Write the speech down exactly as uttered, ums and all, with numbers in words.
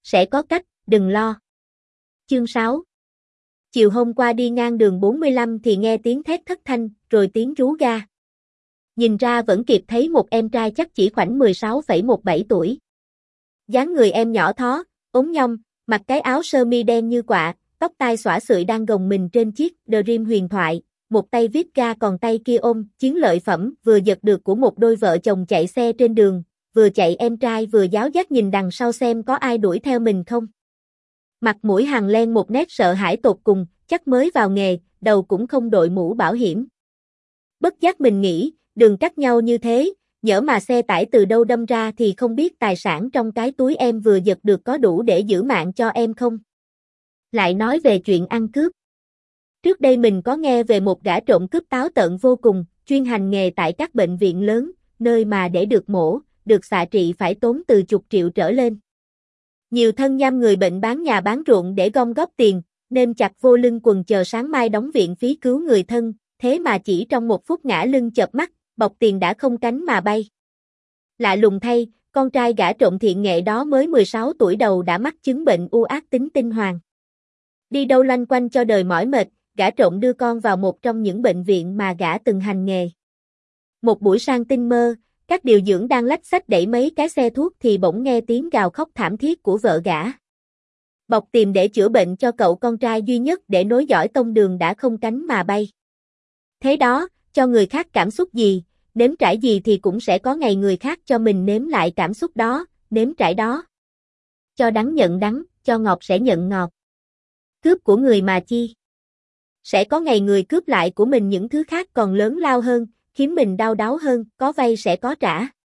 sẽ có cách, đừng lo. Chương sáu. Chiều hôm qua đi ngang đường bốn mươi lăm thì nghe tiếng thét thất thanh, rồi tiếng rú ga. Nhìn ra vẫn kịp thấy một em trai chắc chỉ khoảng mười sáu phẩy mười bảy tuổi. Dáng người em nhỏ thó, ốm nhom, mặc cái áo sơ mi đen như quạ, tóc tai xõa xượi đang gồng mình trên chiếc Dream huyền thoại, một tay viết ga còn tay kia ôm chiến lợi phẩm vừa giật được của một đôi vợ chồng chạy xe trên đường, vừa chạy em trai vừa giáo giác nhìn đằng sau xem có ai đuổi theo mình không. Mặt mũi hằn lên một nét sợ hãi tột cùng, chắc mới vào nghề, đầu cũng không đội mũ bảo hiểm. Bất giác mình nghĩ, đường cắt nhau như thế, nhỡ mà xe tải từ đâu đâm ra thì không biết tài sản trong cái túi em vừa giật được có đủ để giữ mạng cho em không. Lại nói về chuyện ăn cướp. Trước đây mình có nghe về một gã trộm cướp táo tợn vô cùng, chuyên hành nghề tại các bệnh viện lớn, nơi mà để được mổ, được xạ trị phải tốn từ chục triệu trở lên. Nhiều thân nhăm người bệnh bán nhà bán ruộng để gom góp tiền, nêm chặt vô lưng quần chờ sáng mai đóng viện phí cứu người thân, thế mà chỉ trong một phút ngã lưng chợp mắt, bọc tiền đã không cánh mà bay. Lạ lùng thay, con trai gã trộm thiện nghệ đó mới mười sáu tuổi đầu đã mắc chứng bệnh u ác tính tinh hoàng. Đi đâu loanh quanh cho đời mỏi mệt, gã trộm đưa con vào một trong những bệnh viện mà gã từng hành nghề. Một buổi sang tinh mơ, các điều dưỡng đang lách xách đẩy mấy cái xe thuốc thì bỗng nghe tiếng gào khóc thảm thiết của vợ gã. Bọc tìm để chữa bệnh cho cậu con trai duy nhất để nối dõi tông đường đã không cánh mà bay. Thế đó, cho người khác cảm xúc gì, nếm trải gì thì cũng sẽ có ngày người khác cho mình nếm lại cảm xúc đó, nếm trải đó. Cho đắng nhận đắng, cho ngọt sẽ nhận ngọt. Cướp của người mà chi. Sẽ có ngày người cướp lại của mình những thứ khác còn lớn lao hơn, khiến mình đau đáu hơn, có vay sẽ có trả.